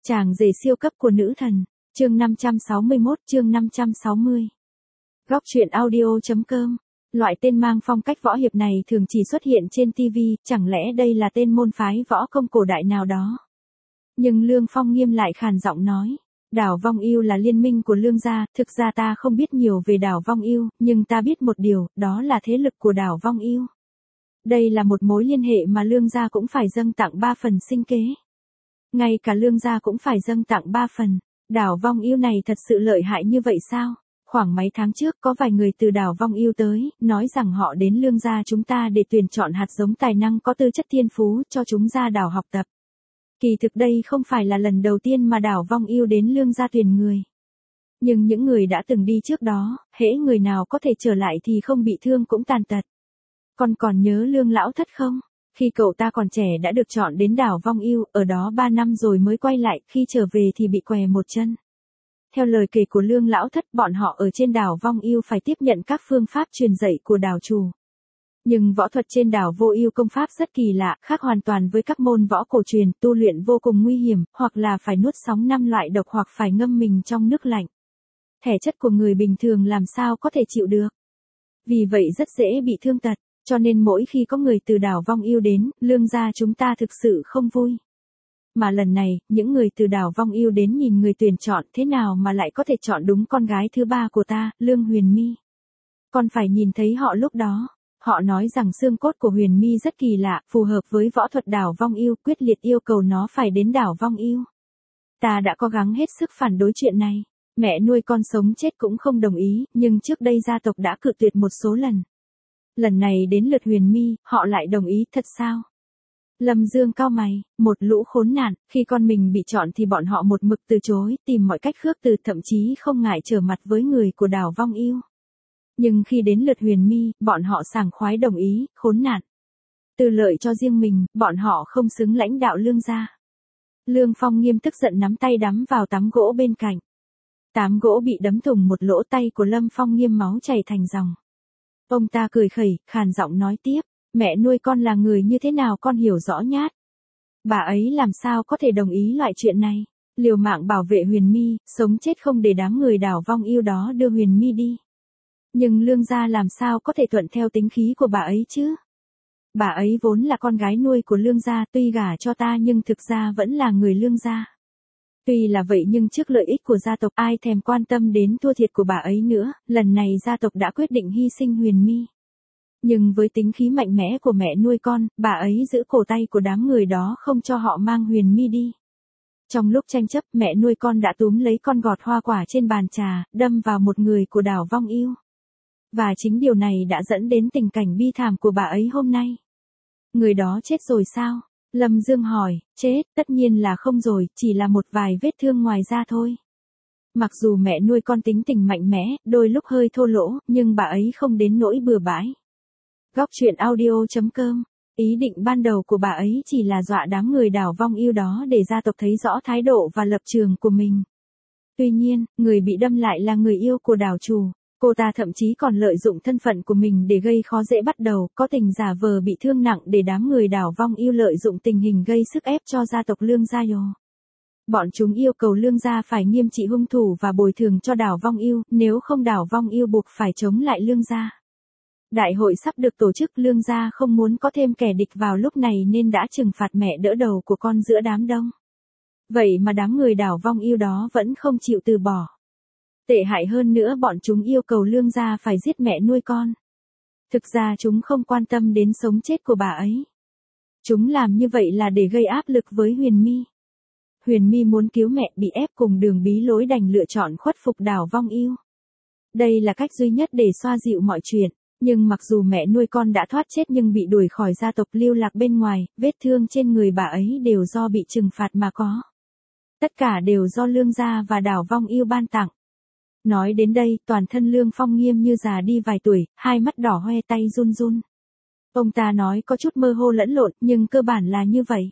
Chàng rể siêu cấp của nữ thần, chương 561, chương 560. Góc truyện audio.com. Loại tên mang phong cách võ hiệp này thường chỉ xuất hiện trên TV, chẳng lẽ đây là tên môn phái võ công cổ đại nào đó? Nhưng Lương Phong Nghiêm lại khàn giọng nói, đảo Vong Yêu là liên minh của Lương gia, thực ra ta không biết nhiều về đảo Vong Yêu, nhưng ta biết một điều, đó là thế lực của đảo Vong Yêu. Đây là một mối liên hệ mà Lương gia cũng phải dâng tặng 3 phần sinh kế. Ngay cả Lương gia cũng phải dâng tặng 3 phần. Đảo Vong Yêu này thật sự lợi hại như vậy sao? Khoảng mấy tháng trước có vài người từ đảo Vong Yêu tới, nói rằng họ đến Lương gia chúng ta để tuyển chọn hạt giống tài năng có tư chất thiên phú cho chúng ra đảo học tập. Kỳ thực đây không phải là lần đầu tiên mà đảo Vong Yêu đến Lương gia tuyển người. Nhưng những người đã từng đi trước đó, hễ người nào có thể trở lại thì không bị thương cũng tàn tật. Con còn nhớ Lương lão thất không? Khi cậu ta còn trẻ đã được chọn đến đảo Vong Yêu, ở đó 3 năm rồi mới quay lại, khi trở về thì bị què một chân. Theo lời kể của Lương lão thất, bọn họ ở trên đảo Vong Yêu phải tiếp nhận các phương pháp truyền dạy của đảo chủ. Nhưng võ thuật trên đảo Vô Yêu công pháp rất kỳ lạ, khác hoàn toàn với các môn võ cổ truyền, tu luyện vô cùng nguy hiểm, hoặc là phải nuốt sóng 5 loại độc hoặc phải ngâm mình trong nước lạnh. Thể chất của người bình thường làm sao có thể chịu được. Vì vậy rất dễ bị thương tật. Cho nên mỗi khi có người từ đảo Vong Yêu đến, Lương gia chúng ta thực sự không vui. Mà lần này, những người từ đảo Vong Yêu đến nhìn người tuyển chọn thế nào mà lại có thể chọn đúng con gái thứ 3 của ta, Lương Huyền My. Con phải nhìn thấy họ lúc đó. Họ nói rằng xương cốt của Huyền My rất kỳ lạ, phù hợp với võ thuật đảo Vong Yêu, quyết liệt yêu cầu nó phải đến đảo Vong Yêu. Ta đã cố gắng hết sức phản đối chuyện này. Mẹ nuôi con sống chết cũng không đồng ý, nhưng trước đây gia tộc đã cự tuyệt một số lần. Lần này đến lượt Huyền My, họ lại đồng ý thật sao? Lâm Dương cau mày, một lũ khốn nạn, khi con mình bị chọn thì bọn họ một mực từ chối, tìm mọi cách khước từ, thậm chí không ngại trở mặt với người của đảo Vong Yêu. Nhưng khi đến lượt Huyền My, bọn họ sảng khoái đồng ý, khốn nạn. Từ lợi cho riêng mình, bọn họ không xứng lãnh đạo Lương gia. Lương Phong Nghiêm tức giận nắm tay đắm vào tám gỗ bên cạnh. Tám gỗ bị đấm thủng một lỗ, tay của Lâm Phong Nghiêm máu chảy thành dòng. Ông ta cười khẩy, khàn giọng nói tiếp, mẹ nuôi con là người như thế nào con hiểu rõ nhát. Bà ấy làm sao có thể đồng ý loại chuyện này, liều mạng bảo vệ Huyền My, sống chết không để đám người đảo Vong Yêu đó đưa Huyền My đi. Nhưng Lương gia làm sao có thể thuận theo tính khí của bà ấy chứ? Bà ấy vốn là con gái nuôi của Lương gia, tuy gả cho ta nhưng thực ra vẫn là người Lương gia. Tuy là vậy nhưng trước lợi ích của gia tộc ai thèm quan tâm đến thua thiệt của bà ấy nữa, lần này gia tộc đã quyết định hy sinh Huyền My. Nhưng với tính khí mạnh mẽ của mẹ nuôi con, bà ấy giữ cổ tay của đám người đó không cho họ mang Huyền My đi. Trong lúc tranh chấp, mẹ nuôi con đã túm lấy con gọt hoa quả trên bàn trà, đâm vào một người của đảo Vong Yêu. Và chính điều này đã dẫn đến tình cảnh bi thảm của bà ấy hôm nay. Người đó chết rồi sao? Lâm Dương hỏi, chết, tất nhiên là không rồi, chỉ là một vài vết thương ngoài da thôi. Mặc dù mẹ nuôi con tính tình mạnh mẽ, đôi lúc hơi thô lỗ, nhưng bà ấy không đến nỗi bừa bãi. Góc truyện audio.com. Ý định ban đầu của bà ấy chỉ là dọa đám người đảo Vong Yêu đó để gia tộc thấy rõ thái độ và lập trường của mình. Tuy nhiên, người bị đâm lại là người yêu của đảo chủ. Cô ta thậm chí còn lợi dụng thân phận của mình để gây khó dễ bắt đầu, có tình giả vờ bị thương nặng để đám người đảo Vong Yêu lợi dụng tình hình gây sức ép cho gia tộc Lương gia. Bọn chúng yêu cầu Lương gia phải nghiêm trị hung thủ và bồi thường cho đảo Vong Yêu, nếu không đảo Vong Yêu buộc phải chống lại Lương gia. Đại hội sắp được tổ chức, Lương gia không muốn có thêm kẻ địch vào lúc này nên đã trừng phạt mẹ đỡ đầu của con giữa đám đông. Vậy mà đám người đảo Vong Yêu đó vẫn không chịu từ bỏ. Tệ hại hơn nữa, bọn chúng yêu cầu Lương gia phải giết mẹ nuôi con. Thực ra chúng không quan tâm đến sống chết của bà ấy. Chúng làm như vậy là để gây áp lực với Huyền My. Huyền My muốn cứu mẹ, bị ép cùng đường bí lối đành lựa chọn khuất phục đảo Vong Yêu. Đây là cách duy nhất để xoa dịu mọi chuyện. Nhưng mặc dù mẹ nuôi con đã thoát chết nhưng bị đuổi khỏi gia tộc lưu lạc bên ngoài, vết thương trên người bà ấy đều do bị trừng phạt mà có. Tất cả đều do Lương gia và đảo Vong Yêu ban tặng. Nói đến đây, toàn thân Lương Phong Nghiêm như già đi vài tuổi, hai mắt đỏ hoe, tay run run. Ông ta nói có chút mơ hồ lẫn lộn, nhưng cơ bản là như vậy.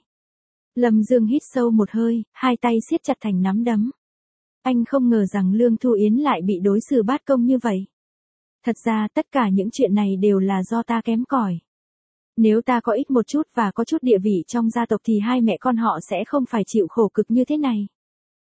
Lâm Dương hít sâu một hơi, hai tay siết chặt thành nắm đấm. Anh không ngờ rằng Lương Thu Yến lại bị đối xử bát công như vậy. Thật ra tất cả những chuyện này đều là do ta kém cỏi. Nếu ta có ít một chút và có chút địa vị trong gia tộc thì hai mẹ con họ sẽ không phải chịu khổ cực như thế này.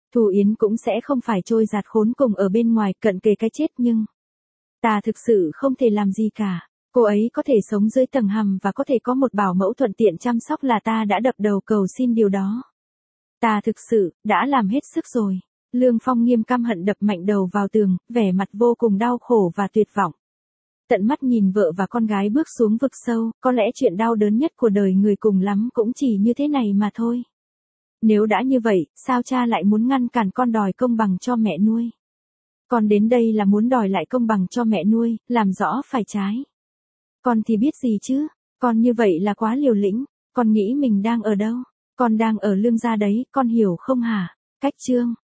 Thu Yến cũng sẽ không phải trôi dạt khốn cùng ở bên ngoài cận kề cái chết nhưng ta thực sự không thể làm gì cả. Cô ấy có thể sống dưới tầng hầm và có thể có một bảo mẫu thuận tiện chăm sóc là ta đã đập đầu cầu xin điều đó. Ta thực sự, đã làm hết sức rồi. Lương Phong nghiêm căm hận đập mạnh đầu vào tường, vẻ mặt vô cùng đau khổ và tuyệt vọng. Tận mắt nhìn vợ và con gái bước xuống vực sâu, có lẽ chuyện đau đớn nhất của đời người cùng lắm cũng chỉ như thế này mà thôi. Nếu đã như vậy, sao cha lại muốn ngăn cản con đòi công bằng cho mẹ nuôi? Con đến đây là muốn đòi lại công bằng cho mẹ nuôi, làm rõ phải trái. Con thì biết gì chứ, con như vậy là quá liều lĩnh, con nghĩ mình đang ở đâu? Con đang ở Lương gia đấy, con hiểu không hả? Cách chương